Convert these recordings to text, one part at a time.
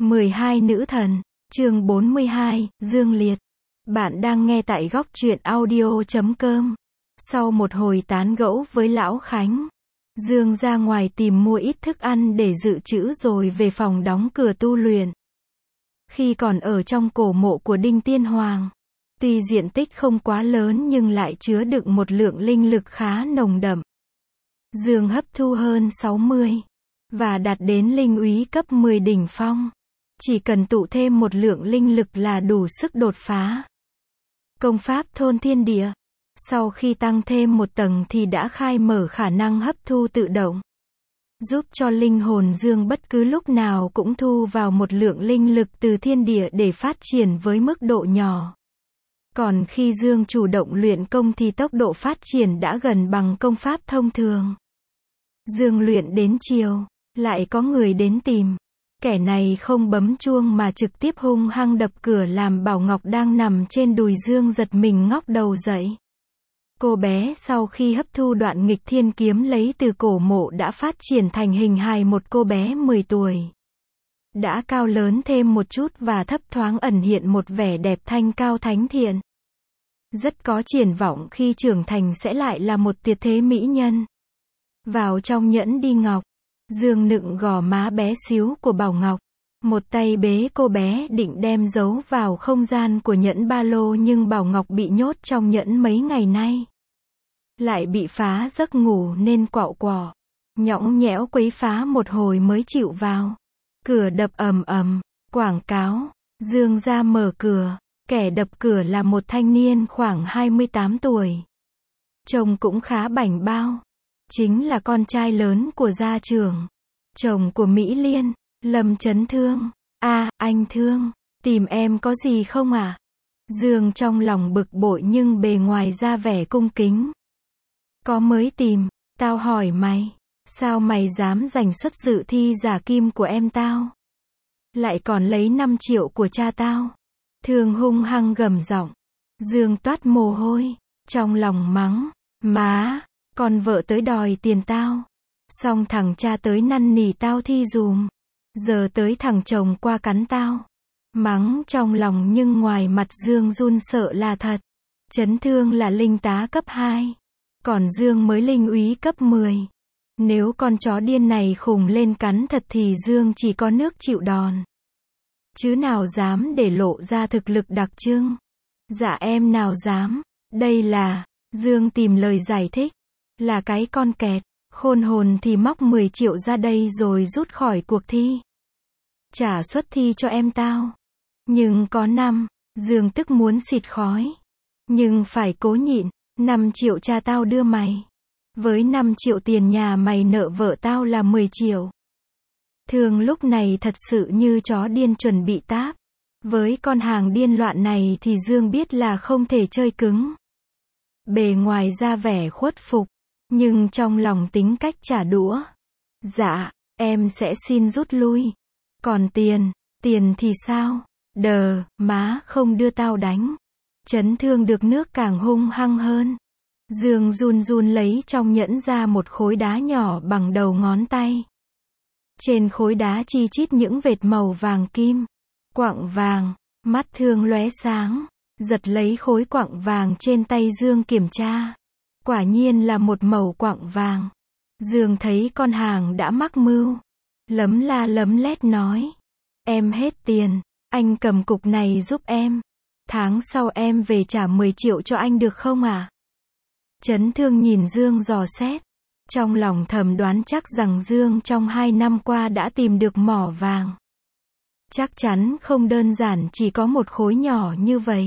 12 nữ thần, chương 42, Dương Liệt. Bạn đang nghe tại góc truyện audio.com. Sau một hồi tán gẫu với Lão Khánh, Dương ra ngoài tìm mua ít thức ăn để dự trữ rồi về phòng đóng cửa tu luyện. Khi còn ở trong cổ mộ của Đinh Tiên Hoàng, tuy diện tích không quá lớn nhưng lại chứa đựng một lượng linh lực khá nồng đậm. Dương hấp thu hơn 60 và đạt đến linh úy cấp 10 đỉnh phong. Chỉ cần tụ thêm một lượng linh lực là đủ sức đột phá. Công pháp thôn thiên địa, sau khi tăng thêm một tầng thì đã khai mở khả năng hấp thu tự động, giúp cho linh hồn Dương bất cứ lúc nào cũng thu vào một lượng linh lực từ thiên địa để phát triển với mức độ nhỏ. Còn khi Dương chủ động luyện công thì tốc độ phát triển đã gần bằng công pháp thông thường. Dương luyện đến chiều, lại có người đến tìm. Kẻ này không bấm chuông mà trực tiếp hung hăng đập cửa làm Bảo Ngọc đang nằm trên đùi Dương giật mình ngóc đầu dậy. Cô bé sau khi hấp thu đoạn nghịch thiên kiếm lấy từ cổ mộ đã phát triển thành hình hài một cô bé 10 tuổi. Đã cao lớn thêm một chút và thấp thoáng ẩn hiện một vẻ đẹp thanh cao thánh thiện. Rất có triển vọng khi trưởng thành sẽ lại là một tuyệt thế mỹ nhân. Vào trong nhẫn đi ngọc, Dương nựng gò má bé xíu của Bảo Ngọc. Một tay bế cô bé định đem giấu vào không gian của nhẫn ba lô nhưng Bảo Ngọc bị nhốt trong nhẫn mấy ngày nay. Lại bị phá giấc ngủ nên quạo quọ, nhõng nhẽo quấy phá một hồi mới chịu vào. Cửa đập ầm ầm, quảng cáo, Dương ra mở cửa, kẻ đập cửa là một thanh niên khoảng 28 tuổi. Trông cũng khá bảnh bao. Chính là con trai lớn của gia trưởng, chồng của Mỹ Liên, Lâm Chấn Thương. Anh Thương, tìm em có gì không ạ? Dương trong lòng bực bội nhưng bề ngoài ra vẻ cung kính. Có mới tìm, tao hỏi mày, sao mày dám giành suất dự thi giả kim của em tao? Lại còn lấy 5 triệu của cha tao. Thương hung hăng gầm giọng. Dương toát mồ hôi, trong lòng mắng, má. Con vợ tới đòi tiền tao, xong thằng cha tới năn nỉ tao thi dùm, giờ tới thằng chồng qua cắn tao. Mắng trong lòng nhưng ngoài mặt Dương run sợ là thật. Chấn Thương là linh tá cấp 2, còn Dương mới linh úy cấp 10. Nếu con chó điên này khùng lên cắn thật thì Dương chỉ có nước chịu đòn. Chứ nào dám để lộ ra thực lực đặc trưng. Dạ em nào dám, đây là, Dương tìm lời giải thích. Là cái con kẹt, khôn hồn thì móc 10 triệu ra đây rồi rút khỏi cuộc thi. Trả suất thi cho em tao. Nhưng có 5, Dương tức muốn xịt khói. Nhưng phải cố nhịn, 5 triệu cha tao đưa mày. Với 5 triệu tiền nhà mày nợ vợ tao là 10 triệu. Thương lúc này thật sự như chó điên chuẩn bị táp. Với con hàng điên loạn này thì Dương biết là không thể chơi cứng. Bề ngoài ra vẻ khuất phục. Nhưng trong lòng tính cách trả đũa. Dạ, em sẽ xin rút lui. Còn tiền thì sao? Đờ, má không đưa tao đánh. Chấn Thương được nước càng hung hăng hơn. Dương run run lấy trong nhẫn ra một khối đá nhỏ bằng đầu ngón tay. Trên khối đá chi chít những vệt màu vàng kim. Quặng vàng, mắt Thương lóe sáng. Giật lấy khối quặng vàng trên tay Dương kiểm tra. Quả nhiên là một mẩu quặng vàng. Dương thấy con hàng đã mắc mưu. Lấm la lấm lét nói. Em hết tiền, anh cầm cục này giúp em. Tháng sau em về trả 10 triệu cho anh được không ạ? Chấn Thương nhìn Dương dò xét. Trong lòng thầm đoán chắc rằng Dương trong 2 năm qua đã tìm được mỏ vàng. Chắc chắn không đơn giản chỉ có một khối nhỏ như vậy.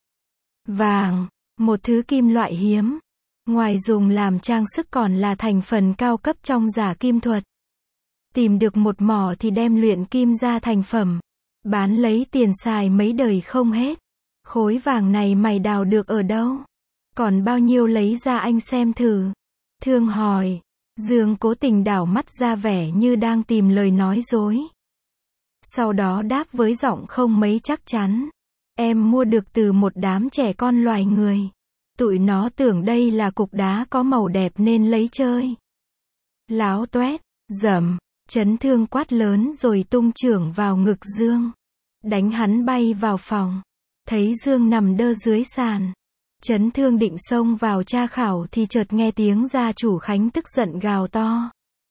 Vàng, một thứ kim loại hiếm. Ngoài dùng làm trang sức còn là thành phần cao cấp trong giả kim thuật. Tìm được một mỏ thì đem luyện kim ra thành phẩm. Bán lấy tiền xài mấy đời không hết. Khối vàng này mày đào được ở đâu? Còn bao nhiêu lấy ra anh xem thử. Thương hỏi. Dương cố tình đảo mắt ra vẻ như đang tìm lời nói dối. Sau đó đáp với giọng không mấy chắc chắn. Em mua được từ một đám trẻ con loài người. Tụi nó tưởng đây là cục đá có màu đẹp nên lấy chơi. Láo toét, dẩm, Chấn Thương quát lớn rồi tung chưởng vào ngực Dương. Đánh hắn bay vào phòng. Thấy Dương nằm đơ dưới sàn. Chấn Thương định xông vào tra khảo thì chợt nghe tiếng gia chủ Khánh tức giận gào to.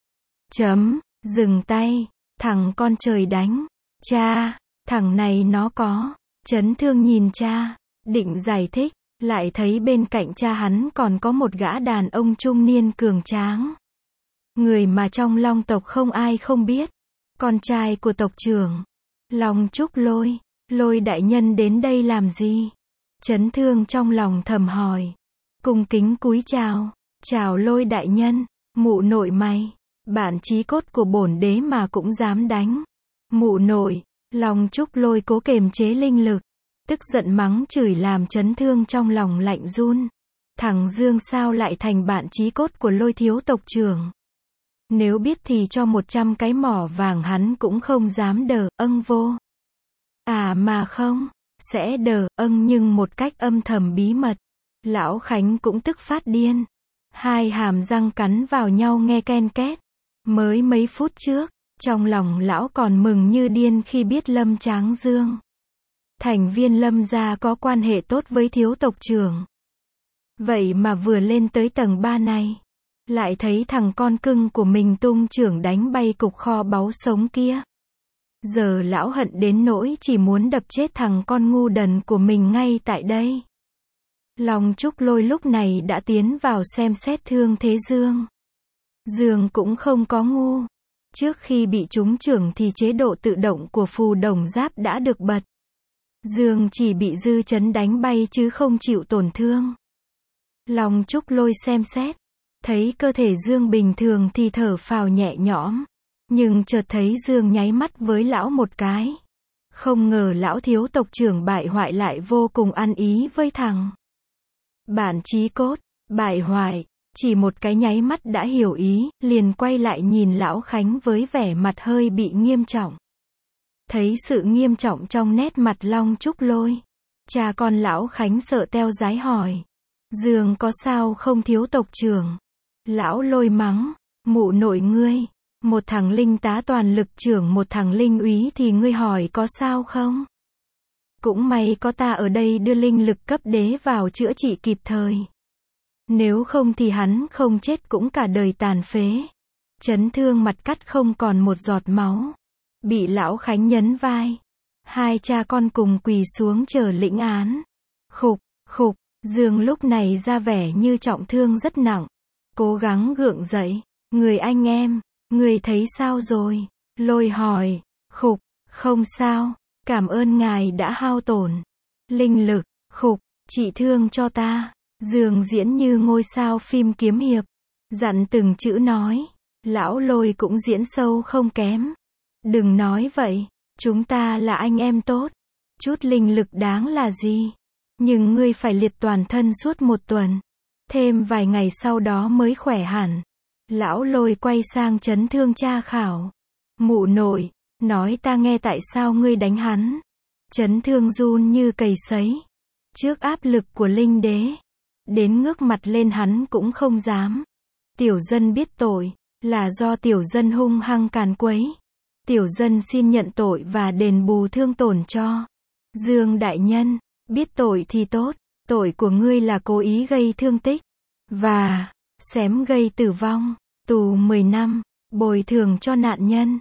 Dừng tay, thằng con trời đánh. Cha, thằng này nó có. Chấn Thương nhìn cha, định giải thích, lại thấy bên cạnh cha hắn còn có một gã đàn ông trung niên cường tráng. Người mà trong Long tộc không ai không biết. Con trai của tộc trưởng. Long Trúc Lôi. Lôi đại nhân đến đây làm gì? Chấn Thương trong lòng thầm hỏi. Cung kính cúi chào. Chào Lôi đại nhân. Mụ nội mày. Bạn chí cốt của bổn đế mà cũng dám đánh. Mụ nội. Long Trúc Lôi cố kềm chế linh lực. Tức giận mắng chửi làm Chấn Thương trong lòng lạnh run. Thằng Dương sao lại thành bạn chí cốt của Lôi thiếu tộc trưởng? Nếu biết thì cho 100 cái mỏ vàng hắn cũng không dám đờ âng vô. À mà không, sẽ đờ âng nhưng một cách âm thầm bí mật. Lão Khánh cũng tức phát điên. Hai hàm răng cắn vào nhau nghe ken két. Mới mấy phút trước, trong lòng lão còn mừng như điên khi biết Lâm Tráng Dương, thành viên Lâm gia có quan hệ tốt với thiếu tộc trưởng. Vậy mà vừa lên tới tầng 3 này, lại thấy thằng con cưng của mình tung chưởng đánh bay cục kho báu sống kia. Giờ lão hận đến nỗi chỉ muốn đập chết thằng con ngu đần của mình ngay tại đây. Long Trúc Lôi lúc này đã tiến vào xem xét thương thế Dương. Dương cũng không có ngu. Trước khi bị trúng chưởng thì chế độ tự động của phù đồng giáp đã được bật. Dương chỉ bị dư chấn đánh bay chứ không chịu tổn thương. Long Trúc Lôi xem xét. Thấy cơ thể Dương bình thường thì thở phào nhẹ nhõm. Nhưng chợt thấy Dương nháy mắt với lão một cái. Không ngờ lão thiếu tộc trưởng bại hoại lại vô cùng ăn ý với thằng bạn chí cốt. Bại hoại, chỉ một cái nháy mắt đã hiểu ý, liền quay lại nhìn lão Khánh với vẻ mặt hơi bị nghiêm trọng. Thấy sự nghiêm trọng trong nét mặt Long Trúc Lôi, cha con lão Khánh sợ teo dái hỏi. Dương có sao không thiếu tộc trưởng? Lão Lôi mắng, mụ nội ngươi, một thằng linh tá toàn lực trưởng một thằng linh úy thì ngươi hỏi có sao không? Cũng may có ta ở đây đưa linh lực cấp đế vào chữa trị kịp thời. Nếu không thì hắn không chết cũng cả đời tàn phế. Chấn Thương mặt cắt không còn một giọt máu. Bị lão Khánh nhấn vai. Hai cha con cùng quỳ xuống chờ lĩnh án. Khục, khục, Dương lúc này ra vẻ như trọng thương rất nặng. Cố gắng gượng dậy. Người anh em, người thấy sao rồi? Lôi hỏi. Khục, không sao. Cảm ơn ngài đã hao tổn linh lực. Khục, trị thương cho ta. Dương diễn như ngôi sao phim kiếm hiệp. Dặn từng chữ nói. Lão Lôi cũng diễn sâu không kém. Đừng nói vậy. Chúng ta là anh em tốt. Chút linh lực đáng là gì? Nhưng ngươi phải liệt toàn thân suốt 1 tuần. Thêm vài ngày sau đó mới khỏe hẳn. Lão Lôi quay sang Chấn Thương tra khảo. Mụ nội, nói ta nghe tại sao ngươi đánh hắn? Chấn Thương run như cầy sấy. Trước áp lực của linh đế. Đến ngước mặt lên hắn cũng không dám. Tiểu dân biết tội, là do tiểu dân hung hăng càn quấy. Tiểu dân xin nhận tội và đền bù thương tổn cho Dương đại nhân. Biết tội thì tốt, tội của ngươi là cố ý gây thương tích và xém gây tử vong, tù 10 năm, bồi thường cho nạn nhân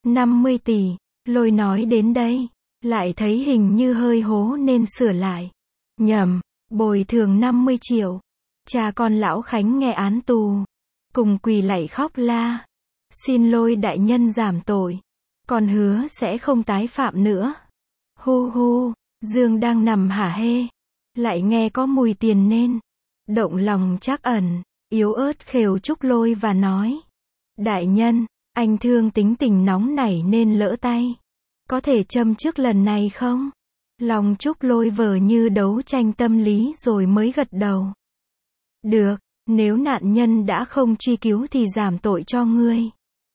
50 tỷ. Lôi nói đến đây, lại thấy hình như hơi hố nên sửa lại. Nhầm, bồi thường 50 triệu. Cha con lão Khánh nghe án tù, cùng quỳ lạy khóc la. Xin Lôi đại nhân giảm tội, con hứa sẽ không tái phạm nữa. Hu hu, Dương đang nằm hả hê, lại nghe có mùi tiền nên động lòng trắc ẩn, yếu ớt khều Trúc Lôi và nói. Đại nhân, anh thương tính tình nóng nảy nên lỡ tay. Có thể châm trước lần này không? Lòng Trúc Lôi vờ như đấu tranh tâm lý rồi mới gật đầu. Được, nếu nạn nhân đã không truy cứu thì giảm tội cho ngươi.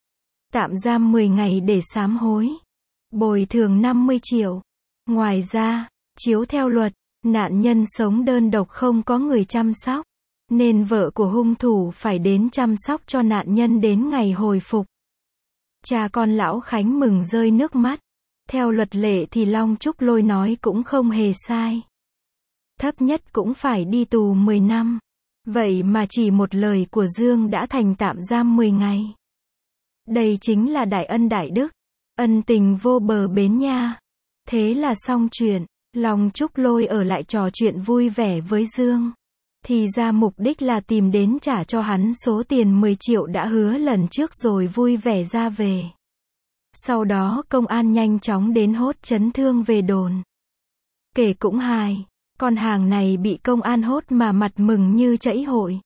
Tạm giam 10 ngày để sám hối. Bồi thường 50 triệu. Ngoài ra, chiếu theo luật, nạn nhân sống đơn độc không có người chăm sóc, nên vợ của hung thủ phải đến chăm sóc cho nạn nhân đến ngày hồi phục. Cha con lão Khánh mừng rơi nước mắt. Theo luật lệ thì Long Trúc Lôi nói cũng không hề sai. Thấp nhất cũng phải đi tù 10 năm. Vậy mà chỉ một lời của Dương đã thành tạm giam 10 ngày. Đây chính là đại ân đại đức. Ân tình vô bờ bến nha. Thế là xong chuyện. Long Trúc Lôi ở lại trò chuyện vui vẻ với Dương. Thì ra mục đích là tìm đến trả cho hắn số tiền 10 triệu đã hứa lần trước rồi vui vẻ ra về. Sau đó công an nhanh chóng đến hốt chấn Thương về đồn. Kể cũng hài, con hàng này bị công an hốt mà mặt mừng như chẫy hội.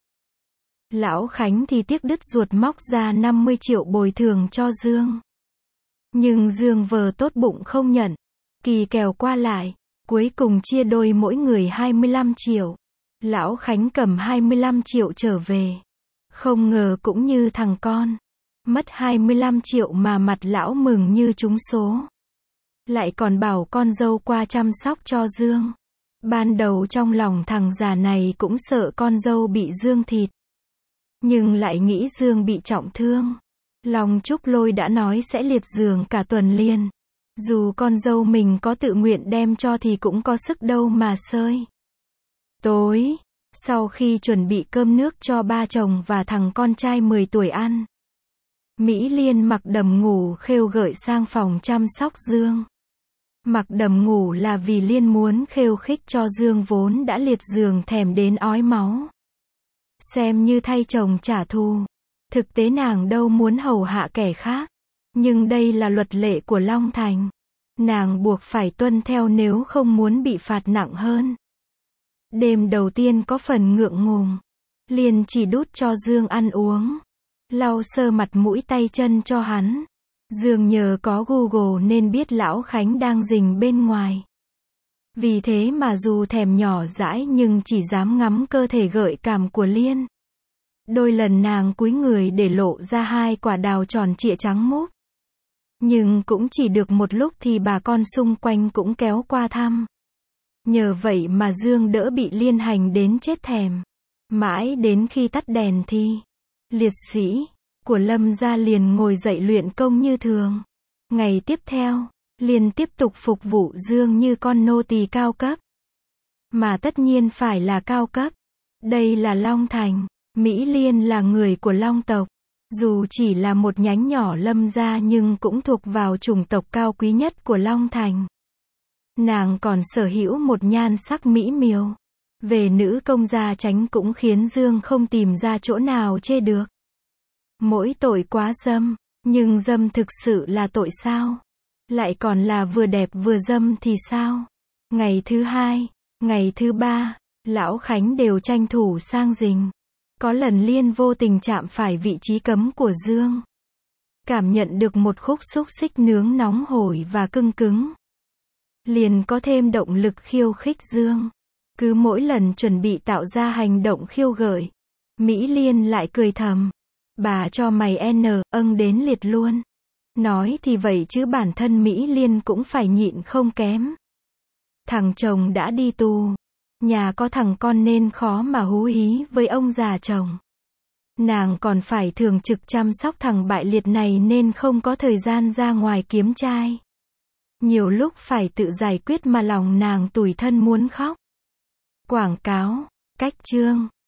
Lão Khánh thì tiếc đứt ruột móc ra 50 triệu bồi thường cho Dương. Nhưng Dương vờ tốt bụng không nhận. Kỳ kèo qua lại, cuối cùng chia đôi mỗi người 25 triệu. Lão Khánh cầm 25 triệu trở về. Không ngờ cũng như thằng con. Mất 25 triệu mà mặt lão mừng như trúng số. Lại còn bảo con dâu qua chăm sóc cho Dương. Ban đầu trong lòng thằng già này cũng sợ con dâu bị Dương thịt. Nhưng lại nghĩ Dương bị trọng thương. Long Trúc Lôi đã nói sẽ liệt giường cả tuần liền. Dù con dâu mình có tự nguyện đem cho thì cũng có sức đâu mà sơi. Tối, sau khi chuẩn bị cơm nước cho ba chồng và thằng con trai 10 tuổi ăn, Mỹ Liên mặc đầm ngủ khêu gợi sang phòng chăm sóc Dương. Mặc đầm ngủ là vì Liên muốn khêu khích cho Dương vốn đã liệt giường thèm đến ói máu. Xem như thay chồng trả thù. Thực tế nàng đâu muốn hầu hạ kẻ khác. Nhưng đây là luật lệ của Long Thành. Nàng buộc phải tuân theo nếu không muốn bị phạt nặng hơn. Đêm đầu tiên có phần ngượng ngùng. Liên chỉ đút cho Dương ăn uống. Lau sơ mặt mũi tay chân cho hắn. Dương nhờ có Google nên biết lão Khánh đang rình bên ngoài. Vì thế mà dù thèm nhỏ dãi nhưng chỉ dám ngắm cơ thể gợi cảm của Liên. Đôi lần nàng cúi người để lộ ra 2 quả đào tròn trịa trắng mốt. Nhưng cũng chỉ được một lúc thì bà con xung quanh cũng kéo qua thăm. Nhờ vậy mà Dương đỡ bị Liên hành đến chết thèm. Mãi đến khi tắt đèn thì liệt sĩ của Lâm gia liền ngồi dậy luyện công như thường. Ngày tiếp theo, Liên tiếp tục phục vụ Dương như con nô tỳ cao cấp. Mà tất nhiên phải là cao cấp. Đây là Long Thành. Mỹ Liên là người của Long tộc. Dù chỉ là một nhánh nhỏ Lâm gia nhưng cũng thuộc vào chủng tộc cao quý nhất của Long Thành. Nàng còn sở hữu một nhan sắc mỹ miều. Về nữ công gia chánh cũng khiến Dương không tìm ra chỗ nào chê được. Mỗi tội quá dâm, nhưng dâm thực sự là tội sao? Lại còn là vừa đẹp vừa dâm thì sao? Ngày thứ 2, ngày thứ 3, lão Khánh đều tranh thủ sang rình. Có lần Liên vô tình chạm phải vị trí cấm của Dương. Cảm nhận được một khúc xúc xích nướng nóng hổi và cưng cứng. Liền có thêm động lực khiêu khích Dương. Cứ mỗi lần chuẩn bị tạo ra hành động khiêu gợi, Mỹ Liên lại cười thầm. Bà cho mày đến liệt luôn. Nói thì vậy chứ bản thân Mỹ Liên cũng phải nhịn không kém. Thằng chồng đã đi tù. Nhà có thằng con nên khó mà hú hí với ông già chồng. Nàng còn phải thường trực chăm sóc thằng bại liệt này nên không có thời gian ra ngoài kiếm trai. Nhiều lúc phải tự giải quyết mà lòng nàng tủi thân muốn khóc. Quảng cáo, cách chương.